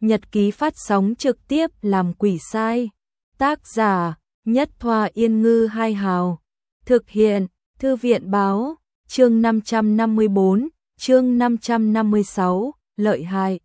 Nhật ký phát sóng trực tiếp làm quỷ sai. Tác giả Nhất Thoa Yên Ngư Hai Hào. Thực hiện Thư viện Báo. Chương 554, chương 556, lợi hại.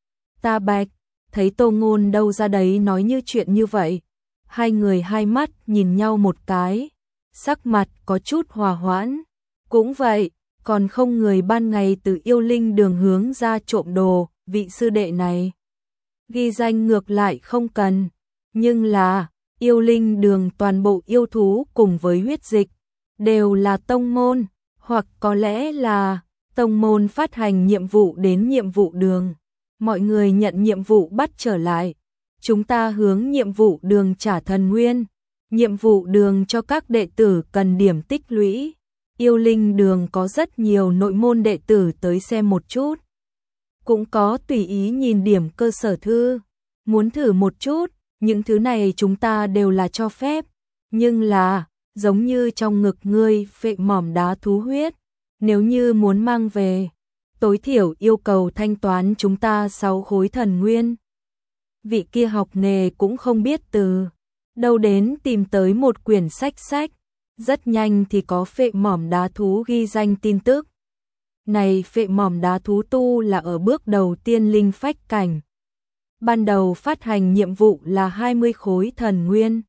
Ta Bạch, thấy Tô Ngôn đâu ra đấy nói như chuyện như vậy. Hai người hai mắt nhìn nhau một cái, sắc mặt có chút hòa hoãn. Cũng vậy, còn không người ban ngày từ yêu linh đường hướng ra trộm đồ, vị sư đệ này. Ghi danh ngược lại không cần, nhưng là, yêu linh đường toàn bộ yêu thú cùng với huyết dịch, đều là tông môn, hoặc có lẽ là tông môn phát hành nhiệm vụ đến nhiệm vụ đường. Mọi người nhận nhiệm vụ bắt trở lại. Chúng ta hướng nhiệm vụ đường trả thần nguyên. Nhiệm vụ đường cho các đệ tử cần điểm tích lũy. Yêu linh đường có rất nhiều nội môn đệ tử tới xem một chút. Cũng có tùy ý nhìn điểm cơ sở thư. Muốn thử một chút, những thứ này chúng ta đều là cho phép. Nhưng là, giống như trong ngực ngươi phệ mỏm đá thú huyết. Nếu như muốn mang về, tối thiểu yêu cầu thanh toán chúng ta 6 khối thần nguyên. Vị kia học nghề cũng không biết từ đâu đến tìm tới một quyển sách. Rất nhanh thì có phệ mỏm đá thú ghi danh tin tức. Này phệ mỏm đá thú tu là ở bước đầu tiên linh phách cảnh. Ban đầu phát hành nhiệm vụ là 20 khối thần nguyên.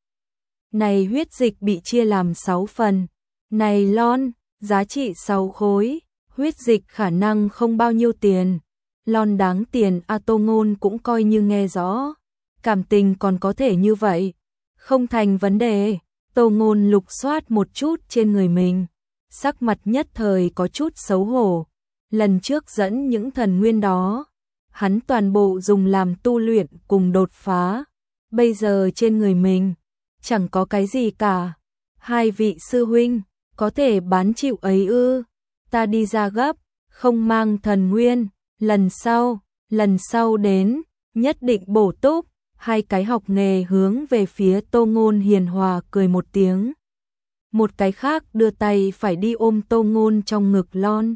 Này huyết dịch bị chia làm 6 phần. Này lon, giá trị 6 khối. Huyết dịch khả năng không bao nhiêu tiền. Lon đáng tiền. Tô Ngôn cũng coi như nghe rõ. Cảm tình còn có thể như vậy. Không thành vấn đề. Tô Ngôn lục soát một chút trên người mình. Sắc mặt nhất thời có chút xấu hổ. Lần trước dẫn những thần nguyên đó, hắn toàn bộ dùng làm tu luyện cùng đột phá. Bây giờ trên người mình, chẳng có cái gì cả. Hai vị sư huynh, có thể bán chịu ấy ư? Ta đi ra gấp, không mang thần nguyên. Lần sau đến, nhất định bổ túc. Hai cái học nghề hướng về phía Tô Ngôn hiền hòa cười một tiếng. Một cái khác đưa tay phải đi ôm Tô Ngôn trong ngực lon.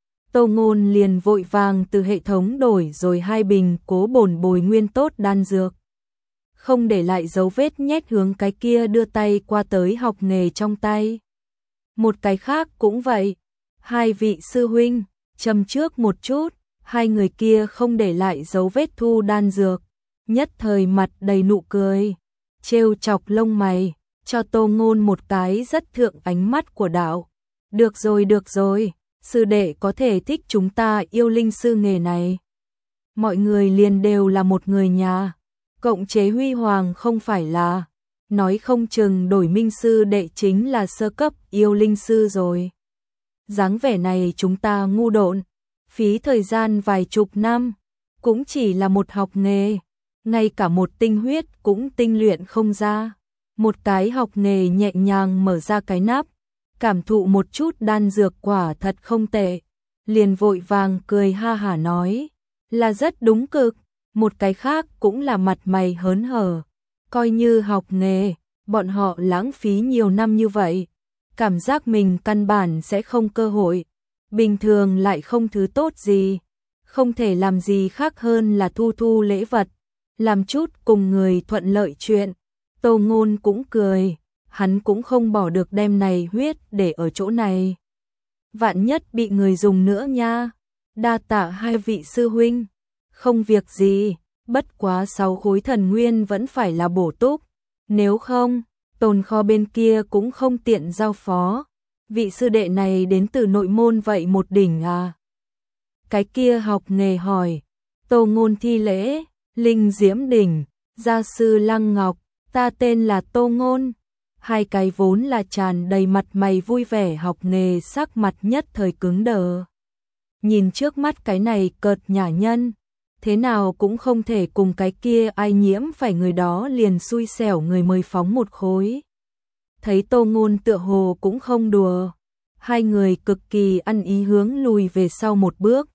Tô Ngôn liền vội vàng từ hệ thống đổi rồi 2 bình cố bổn bồi nguyên tốt đan dược. Không để lại dấu vết nhét hướng cái kia đưa tay qua tới học nghề trong tay. Một cái khác cũng vậy. Hai vị sư huynh, châm trước một chút. Hai người kia không để lại dấu vết thu đan dược. Nhất thời mặt đầy nụ cười, trêu chọc lông mày, cho Tô Ngôn một cái rất thượng ánh mắt của đạo. Được rồi, sư đệ có thể thích chúng ta yêu linh sư nghề này. Mọi người liền đều là một người nhà, cộng chế huy hoàng không phải là, nói không chừng đổi minh sư đệ chính là sơ cấp yêu linh sư rồi. Dáng vẻ này chúng ta ngu độn, phí thời gian vài chục năm, cũng chỉ là một học nghề. Ngay cả một tinh huyết cũng tinh luyện không ra. Một cái học nghề nhẹ nhàng mở ra cái nắp, cảm thụ một chút đan dược quả thật không tệ. Liền vội vàng cười ha hả nói, là rất đúng cực. Một cái khác cũng là mặt mày hớn hở. Coi như học nghề, bọn họ lãng phí nhiều năm như vậy. Cảm giác mình căn bản sẽ không cơ hội. Bình thường lại không thứ tốt gì. Không thể làm gì khác hơn là thu lễ vật. Làm chút cùng người thuận lợi chuyện. Tô Ngôn cũng cười, hắn cũng không bỏ được đem này huyết để ở chỗ này. Vạn nhất bị người dùng nữa nha. Đa tạ hai vị sư huynh. Không việc gì, bất quá 6 khối thần nguyên vẫn phải là bổ túc. Nếu không, tồn kho bên kia cũng không tiện giao phó. Vị sư đệ này đến từ nội môn vậy một đỉnh à? Cái kia học nghề hỏi. Tô Ngôn thi lễ. Linh Diễm Đỉnh, gia sư Lăng Ngọc, ta tên là Tô Ngôn. Hai cái vốn là tràn đầy mặt mày vui vẻ học nghề sắc mặt nhất thời cứng đờ. Nhìn trước mắt cái này cợt nhả nhân, thế nào cũng không thể cùng cái kia ai nhiễm phải người đó liền xui xẻo người mới phóng một khối. Thấy Tô Ngôn tựa hồ cũng không đùa, hai người cực kỳ ăn ý hướng lùi về sau một bước.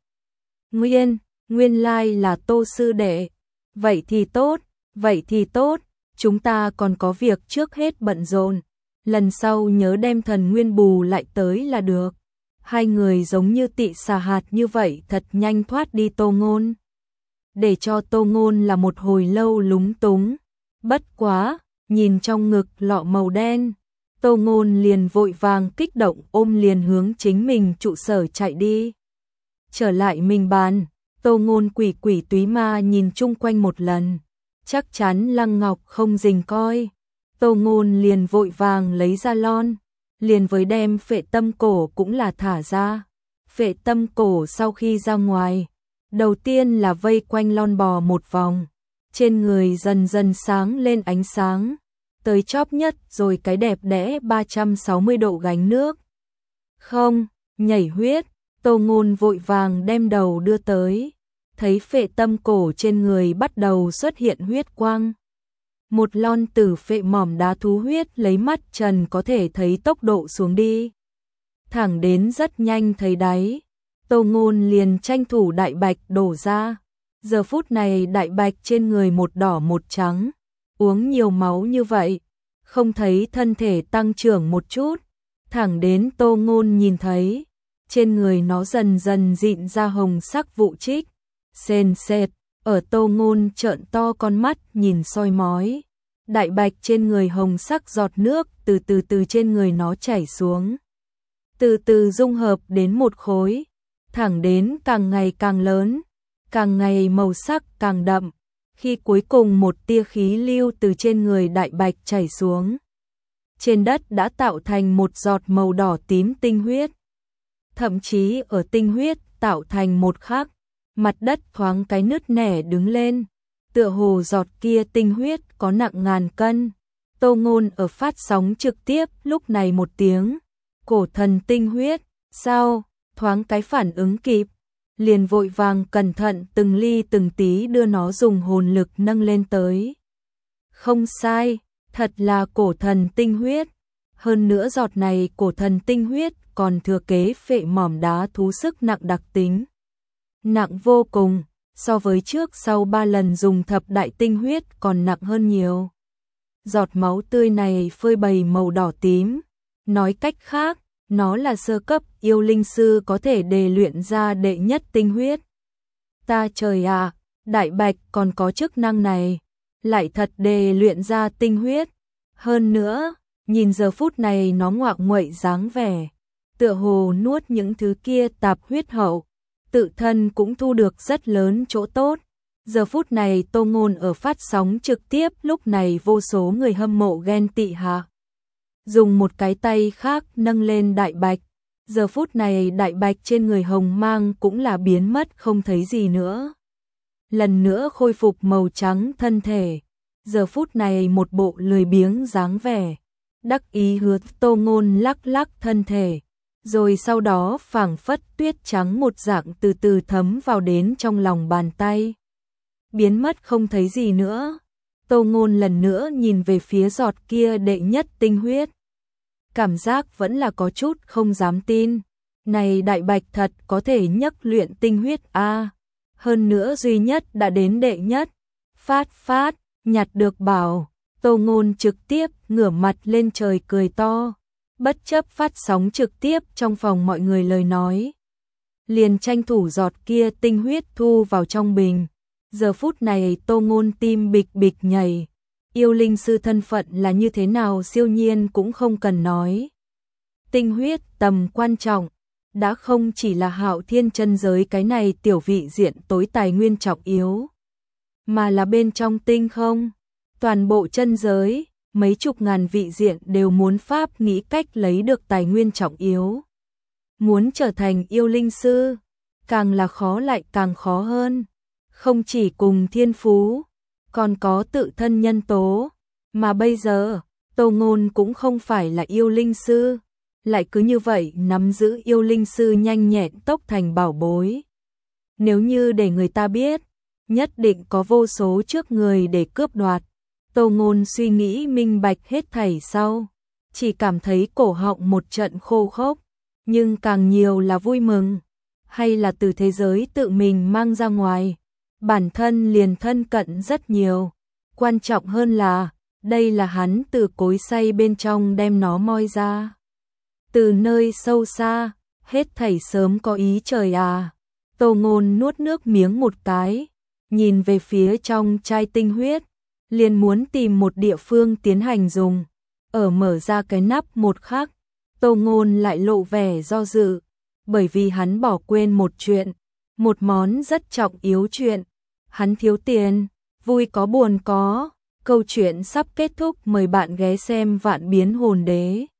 Nguyên lai là Tô sư đệ. Vậy thì tốt, chúng ta còn có việc trước hết bận rộn, lần sau nhớ đem thần nguyên bù lại tới là được. Hai người giống như tị xà hạt như vậy thật nhanh thoát đi Tô Ngôn. để cho Tô Ngôn là một hồi lâu lúng túng. Bất quá, nhìn trong ngực lọ màu đen, Tô Ngôn liền vội vàng kích động ôm liền hướng chính mình trụ sở chạy đi. Trở lại mình bàn, Tô Ngôn quỷ quỷ túy ma nhìn chung quanh một lần, chắc chắn Lăng Ngọc không rình coi. Tô Ngôn liền vội vàng lấy ra lon, liền với đem phệ tâm cổ cũng là thả ra. Phệ tâm cổ sau khi ra ngoài, đầu tiên là vây quanh lon bò một vòng, trên người dần dần sáng lên ánh sáng, tới chóp nhất rồi cái đẹp đẽ 360 độ gánh nước. Không, nhảy huyết, Tô Ngôn vội vàng đem đầu đưa tới, thấy phệ tâm cổ trên người bắt đầu xuất hiện huyết quang. Một lon tử phệ mỏm đá thú huyết lấy mắt trần có thể thấy tốc độ xuống đi. Thẳng đến rất nhanh thấy đáy, Tô Ngôn liền tranh thủ đại bạch đổ ra. Giờ phút này đại bạch trên người một đỏ một trắng, uống nhiều máu như vậy, không thấy thân thể tăng trưởng một chút. Thẳng đến Tô Ngôn nhìn thấy, trên người nó dần dần dịn ra hồng sắc vụ trích, sền sệt, ở Tô Ngôn trợn to con mắt nhìn soi mói. Đại bạch trên người hồng sắc giọt nước từ từ trên người nó chảy xuống, từ từ dung hợp đến một khối, thẳng đến càng ngày càng lớn, càng ngày màu sắc càng đậm, khi cuối cùng một tia khí lưu từ trên người đại bạch chảy xuống, trên đất đã tạo thành một giọt màu đỏ tím tinh huyết. Thậm chí ở tinh huyết tạo thành một khắc, mặt đất thoáng cái nứt nẻ đứng lên, tựa hồ giọt kia tinh huyết có nặng ngàn cân. Tô Ngôn ở phát sóng trực tiếp lúc này một tiếng, cổ thần tinh huyết, sao, thoáng cái phản ứng kịp, liền vội vàng cẩn thận từng ly từng tí đưa nó dùng hồn lực nâng lên tới. Không sai, thật là cổ thần tinh huyết, hơn nữa giọt này cổ thần tinh huyết còn thừa kế phệ mỏm đá thú sức nặng đặc tính. Nặng vô cùng, so với trước sau 3 lần dùng thập đại tinh huyết còn nặng hơn nhiều. Giọt máu tươi này phơi bày màu đỏ tím, nói cách khác, nó là sơ cấp yêu linh sư có thể đề luyện ra đệ nhất tinh huyết. Ta trời ạ, đại bạch còn có chức năng này, lại thật đề luyện ra tinh huyết. Hơn nữa, nhìn giờ phút này nó ngoạc nguậy dáng vẻ, tựa hồ nuốt những thứ kia tạp huyết hậu, tự thân cũng thu được rất lớn chỗ tốt. Giờ phút này Tô Ngôn ở phát sóng trực tiếp lúc này vô số người hâm mộ ghen tị hạ. Dùng một cái tay khác nâng lên đại bạch. Giờ phút này đại bạch trên người hồng mang cũng là biến mất không thấy gì nữa. Lần nữa khôi phục màu trắng thân thể. Giờ phút này một bộ lười biếng dáng vẻ. Đắc ý hứa Tô Ngôn lắc lắc thân thể. Rồi sau đó phảng phất tuyết trắng một dạng từ từ thấm vào đến trong lòng bàn tay. Biến mất không thấy gì nữa. Tô Ngôn lần nữa nhìn về phía giọt kia đệ nhất tinh huyết. Cảm giác vẫn là có chút không dám tin. Này đại bạch thật có thể nhấc luyện tinh huyết a. Hơn nữa duy nhất đã đến đệ nhất. Phát, nhặt được bảo. Tô Ngôn trực tiếp ngửa mặt lên trời cười to. Bất chấp phát sóng trực tiếp trong phòng mọi người lời nói. Liền tranh thủ giọt kia tinh huyết thu vào trong bình. Giờ phút này Tô Ngôn tim bịch bịch nhảy. Yêu linh sư thân phận là như thế nào siêu nhiên cũng không cần nói. Tinh huyết tầm quan trọng, đã không chỉ là Hạo Thiên chân giới cái này tiểu vị diện tối tài nguyên trọng yếu, mà là bên trong tinh không, toàn bộ chân giới, mấy chục ngàn vị diện đều muốn pháp nghĩ cách lấy được tài nguyên trọng yếu. Muốn trở thành yêu linh sư, càng là khó lại càng khó hơn. Không chỉ cùng thiên phú, còn có tự thân nhân tố, mà bây giờ, Tô Ngôn cũng không phải là yêu linh sư, lại cứ như vậy nắm giữ yêu linh sư nhanh nhẹn tốc thành bảo bối. Nếu như để người ta biết, nhất định có vô số trước người để cướp đoạt. Tô Ngôn suy nghĩ minh bạch hết thảy sau, chỉ cảm thấy cổ họng một trận khô khốc, nhưng càng nhiều là vui mừng, hay là từ thế giới tự mình mang ra ngoài. Bản thân liền thân cận rất nhiều, quan trọng hơn là, đây là hắn từ cối xay bên trong đem nó moi ra. Từ nơi sâu xa, hết thảy sớm có ý trời à. Tô Ngôn nuốt nước miếng một cái, nhìn về phía trong chai tinh huyết, liền muốn tìm một địa phương tiến hành dùng. Ở mở ra cái nắp một khắc, Tô Ngôn lại lộ vẻ do dự, bởi vì hắn bỏ quên một chuyện, một món rất trọng yếu chuyện. Hắn thiếu tiền, vui có buồn có. Câu chuyện sắp kết thúc, mời bạn ghé xem Vạn Biến Hồn Đế.